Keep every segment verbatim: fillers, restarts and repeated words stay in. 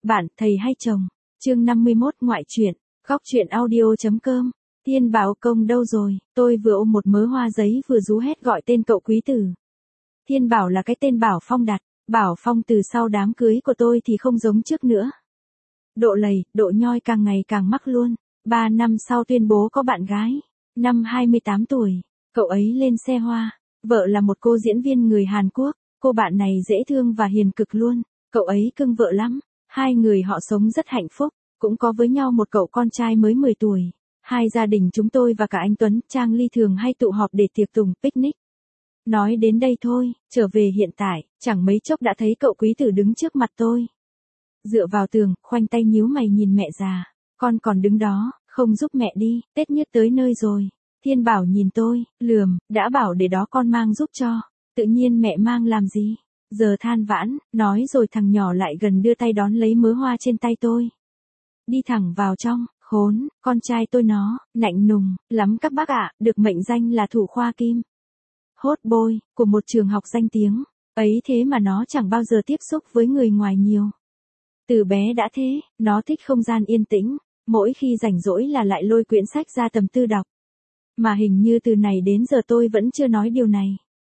Bạn, thầy hay chồng. Chương năm mươi mốt ngoại truyện. Góc truyện audio.com. Thiên Bảo công đâu rồi? Tôi vừa ôm một mớ hoa giấy vừa rú hét gọi tên cậu quý tử. Thiên Bảo là cái tên Bảo Phong đặt. Bảo Phong từ sau đám cưới của tôi thì không giống trước nữa. Độ lầy, độ nhoi càng ngày càng mắc luôn. Ba năm sau tuyên bố có bạn gái. Năm hai mươi tám tuổi, cậu ấy lên xe hoa. Vợ là một cô diễn viên người Hàn Quốc. Cô bạn này dễ thương và hiền cực luôn. Cậu ấy cưng vợ lắm. Hai người họ sống rất hạnh phúc. Cũng có với nhau một cậu con trai mới mười tuổi. Hai gia đình chúng tôi và cả anh Tuấn, Trang Ly thường hay tụ họp để tiệc tùng, picnic. Nói đến đây thôi, trở về hiện tại, chẳng mấy chốc đã thấy cậu quý tử đứng trước mặt tôi. Dựa vào tường, khoanh tay nhíu mày nhìn mẹ già. Con còn đứng đó, không giúp mẹ đi, Tết nhất tới nơi rồi. Thiên Bảo nhìn tôi, lườm, đã bảo để đó con mang giúp cho. Tự nhiên mẹ mang làm gì? Giờ than vãn, nói rồi thằng nhỏ lại gần đưa tay đón lấy mớ hoa trên tay tôi. Đi thẳng vào trong, khốn, con trai tôi nó, nạnh nùng, lắm các bác ạ, được mệnh danh là thủ khoa kim. Hot boy, của một trường học danh tiếng, ấy thế mà nó chẳng bao giờ tiếp xúc với người ngoài nhiều. Từ bé đã thế, nó thích không gian yên tĩnh, mỗi khi rảnh rỗi là lại lôi quyển sách ra tầm tư đọc. Mà hình như từ này đến giờ tôi vẫn chưa nói điều này.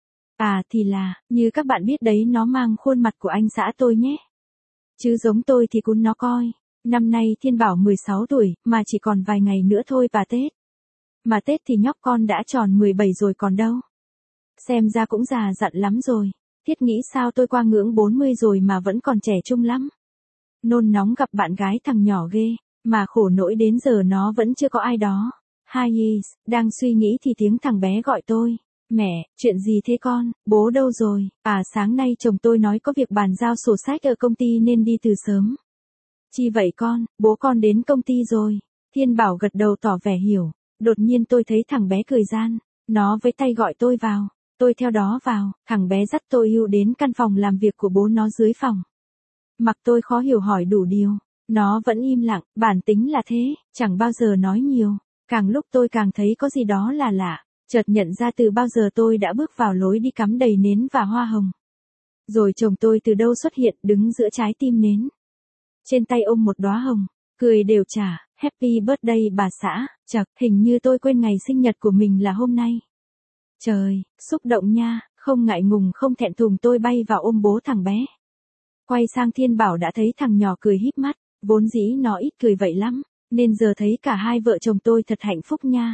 À thì là, như các bạn biết đấy nó mang khuôn mặt của anh xã tôi nhé. Chứ giống tôi thì cún nó coi. Năm nay Thiên Bảo mười sáu tuổi, mà chỉ còn vài ngày nữa thôi và Tết. Mà Tết thì nhóc con đã tròn mười bảy rồi còn đâu. Xem ra cũng già dặn lắm rồi. Thiết nghĩ sao tôi qua ngưỡng bốn mươi rồi mà vẫn còn trẻ trung lắm. Nôn nóng gặp bạn gái thằng nhỏ ghê, mà khổ nỗi đến giờ nó vẫn chưa có ai đó. Hi yes, đang suy nghĩ thì tiếng thằng bé gọi tôi. Mẹ, chuyện gì thế con, bố đâu rồi? À sáng nay chồng tôi nói có việc bàn giao sổ sách ở công ty nên đi từ sớm. Chi vậy con, bố con đến công ty rồi. Thiên Bảo gật đầu tỏ vẻ hiểu. Đột nhiên tôi thấy thằng bé cười gian. Nó với tay gọi tôi vào. Tôi theo đó vào, thằng bé dắt tôi yêu đến căn phòng làm việc của bố nó dưới phòng. Mặc tôi khó hiểu hỏi đủ điều. Nó vẫn im lặng, bản tính là thế, chẳng bao giờ nói nhiều. Càng lúc tôi càng thấy có gì đó là lạ. Chợt nhận ra từ bao giờ tôi đã bước vào lối đi cắm đầy nến và hoa hồng. Rồi chồng tôi từ đâu xuất hiện đứng giữa trái tim nến. Trên tay ôm một đóa hồng, cười đều trả, happy birthday bà xã, chật, hình như tôi quên ngày sinh nhật của mình là hôm nay. Trời, xúc động nha, không ngại ngùng không thẹn thùng tôi bay vào ôm bố thằng bé. Quay sang Thiên Bảo đã thấy thằng nhỏ cười híp mắt, vốn dĩ nó ít cười vậy lắm, nên giờ thấy cả hai vợ chồng tôi thật hạnh phúc nha.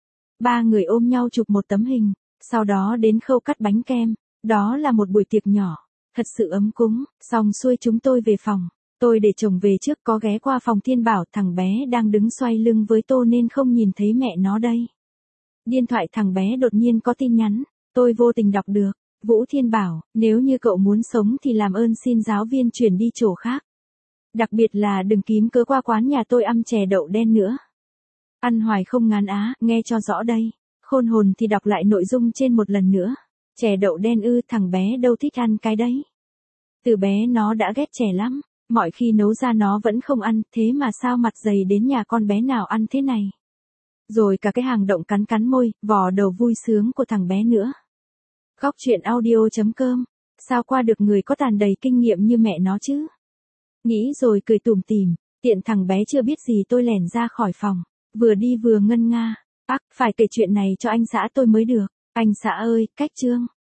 Ba người ôm nhau chụp một tấm hình, sau đó đến khâu cắt bánh kem, đó là một buổi tiệc nhỏ, thật sự ấm cúng, xong xuôi chúng tôi về phòng. Tôi để chồng về trước có ghé qua phòng Thiên Bảo, thằng bé đang đứng xoay lưng với tôi nên không nhìn thấy mẹ nó đây. Điện thoại thằng bé đột nhiên có tin nhắn, tôi vô tình đọc được, Vũ Thiên Bảo, nếu như cậu muốn sống thì làm ơn xin giáo viên chuyển đi chỗ khác. Đặc biệt là đừng kiếm cớ qua quán nhà tôi ăn chè đậu đen nữa. Ăn hoài không ngán á, nghe cho rõ đây. Khôn hồn thì đọc lại nội dung trên một lần nữa. Chè đậu đen ư, thằng bé đâu thích ăn cái đấy. Từ bé nó đã ghét chè lắm. Mọi khi nấu ra nó vẫn không ăn, thế mà sao mặt dày đến nhà con bé nào ăn thế này. Rồi cả cái hàng động cắn cắn môi, vò đầu vui sướng của thằng bé nữa. Góc truyện audio.com. Sao qua được người có tàn đầy kinh nghiệm như mẹ nó chứ? Nghĩ rồi cười tủm tỉm, tiện thằng bé chưa biết gì tôi lẻn ra khỏi phòng. Vừa đi vừa ngân nga. Ác, phải kể chuyện này cho anh xã tôi mới được. Anh xã ơi, cách chương.